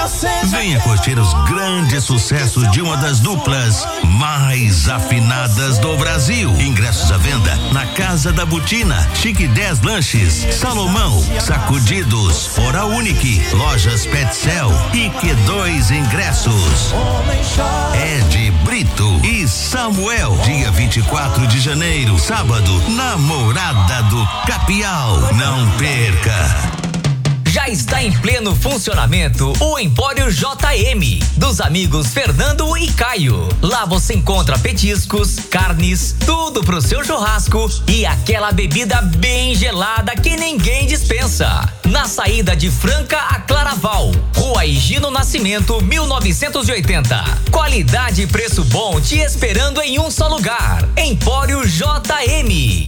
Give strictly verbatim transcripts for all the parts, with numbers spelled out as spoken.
Venha curtir os grandes sucessos de uma das duplas mais afinadas do Brasil. Ingressos à venda na Casa da Butina, Chique dez Lanches, Salomão, Sacudidos, Oral Unique, Lojas Petcel e Q dois Ingressos. Ed Brito e Samuel, dia vinte e quatro de janeiro, sábado, na Morada do Capial. Não perca! Já está em pleno funcionamento o Empório J M, dos amigos Fernando e Caio. Lá você encontra petiscos, carnes, tudo pro seu churrasco e aquela bebida bem gelada que ninguém dispensa. Na saída de Franca a Claraval, Rua Higino Nascimento, mil novecentos e oitenta. Qualidade e preço bom te esperando em um só lugar. Empório J M.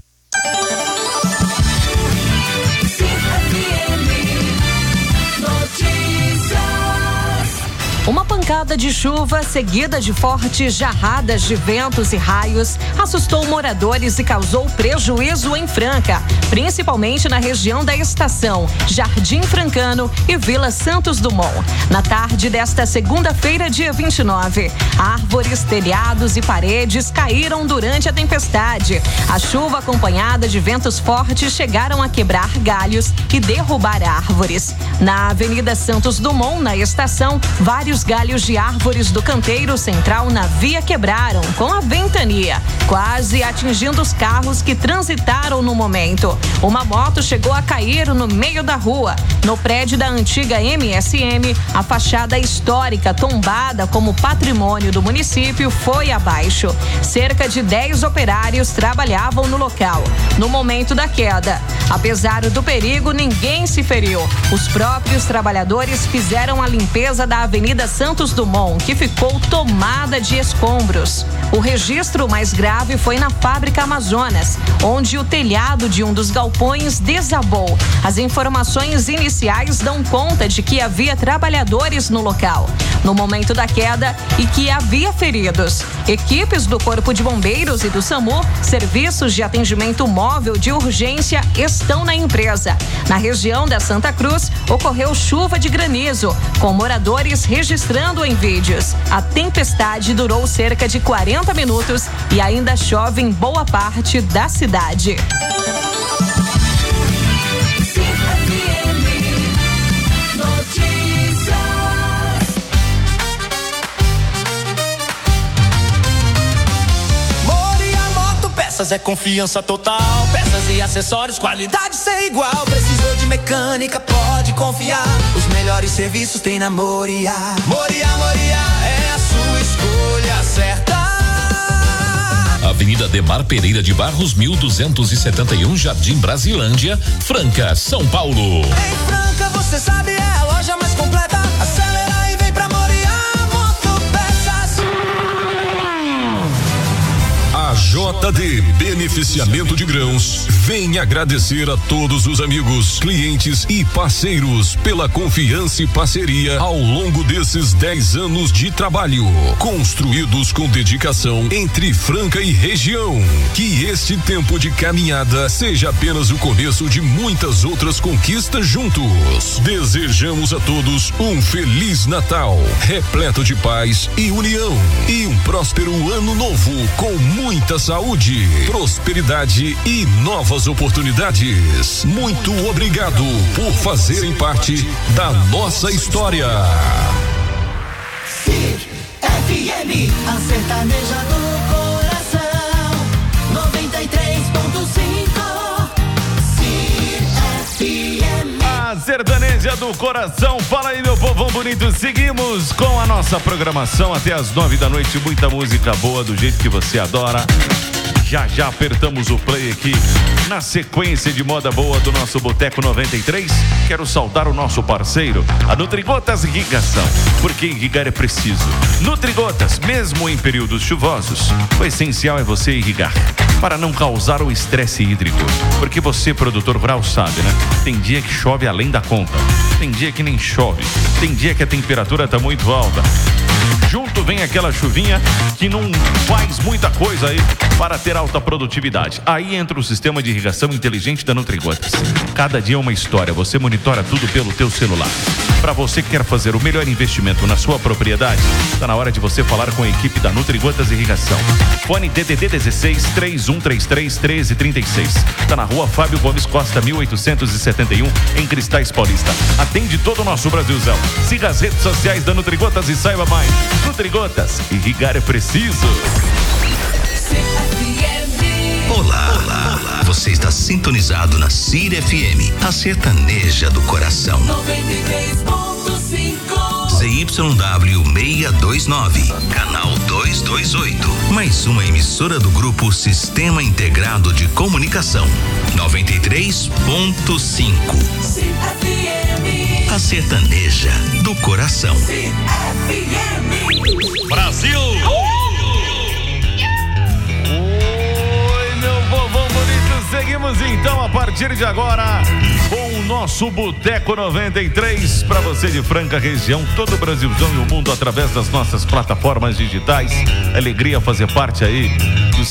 Uma pancada de chuva seguida de fortes jarradas de ventos e raios assustou moradores e causou prejuízo em Franca, principalmente na região da Estação, Jardim Francano e Vila Santos Dumont. Na tarde desta segunda-feira, dia vinte e nove, árvores, telhados e paredes caíram durante a tempestade. A chuva acompanhada de ventos fortes chegaram a quebrar galhos e derrubar árvores. Na Avenida Santos Dumont, na Estação, vários Os galhos de árvores do canteiro central na via quebraram com a ventania, quase atingindo os carros que transitaram no momento. Uma moto chegou a cair no meio da rua. No prédio da antiga M S M, a fachada histórica tombada como patrimônio do município foi abaixo. Cerca de dez operários trabalhavam no local no momento da queda. Apesar do perigo, ninguém se feriu. Os próprios trabalhadores fizeram a limpeza da Avenida Santos Dumont, que ficou tomada de escombros. O registro mais grave foi na Fábrica Amazonas, onde o telhado de um dos galpões desabou. As informações iniciais dão conta de que havia trabalhadores no local no momento da queda e que havia feridos. Equipes do Corpo de Bombeiros e do SAMU, serviços de atendimento móvel de urgência, estão na empresa. Na região da Santa Cruz, ocorreu chuva de granizo, com moradores registrando em vídeos. A tempestade durou cerca de quarenta minutos e ainda chove em boa parte da cidade. É confiança total, peças e acessórios, qualidade sem igual. Precisou de mecânica, pode confiar. Os melhores serviços tem na Moriá. Moriá, Moriá, é a sua escolha certa. Avenida Demar Pereira de Barros, mil duzentos e setenta e um, Jardim Brasilândia, Franca, São Paulo. Em Franca, você sabe, é a loja mais completa. Acelera e vem pra Moriá Motopeças. A J D Beneficiamento de Grãos vem agradecer a todos os amigos, clientes e parceiros pela confiança e parceria ao longo desses dez anos de trabalho, construídos com dedicação entre Franca e região. Que este tempo de caminhada seja apenas o começo de muitas outras conquistas juntos. Desejamos a todos um Feliz Natal, repleto de paz e união, e um próspero ano novo com muita saúde, prosperidade e novas oportunidades. Muito obrigado por fazerem parte da nossa história. F M, a sertaneja do coração, noventa e três ponto cinco. F M. A sertaneja do coração. Fala aí, meu povão bonito. Seguimos com a nossa programação até as nove da noite. Muita música boa do jeito que você adora. Já já apertamos o play aqui na sequência de moda boa do nosso Boteco noventa e três. Quero saudar o nosso parceiro, a Nutrigotas Irrigação, porque irrigar é preciso. Nutrigotas, mesmo em períodos chuvosos, o essencial é você irrigar para não causar o estresse hídrico. Porque você, produtor rural, sabe, né? Tem dia que chove além da conta, tem dia que nem chove, tem dia que a temperatura tá muito alta. Junto vem aquela chuvinha que não faz muita coisa aí para ter alta produtividade. Aí entra o sistema de irrigação inteligente da Nutrigotas. Cada dia é uma história, você monitora tudo pelo teu celular. Para você que quer fazer o melhor investimento na sua propriedade, está na hora de você falar com a equipe da Nutrigotas Irrigação. Fone D D D dezesseis, três um três três, um três três seis. Está na rua Fábio Gomes Costa, mil oitocentos e setenta e um, em Cristais Paulista. Atende todo o nosso Brasilzão. Siga as redes sociais da Nutrigotas e saiba mais. Nutrigotas, irrigar é preciso. Olá, olá, olá. Você está sintonizado na Cira F M, a sertaneja do coração. noventa e três ponto cinco. Z Y W seiscentos e vinte e nove, canal duzentos e vinte e oito. Mais uma emissora do grupo Sistema Integrado de Comunicação. noventa e três ponto cinco. A sertaneja do coração. Brasil! Seguimos então a partir de agora com o nosso Boteco noventa e três para você de Franca região, todo o Brasilzão e o mundo através das nossas plataformas digitais. Alegria fazer parte aí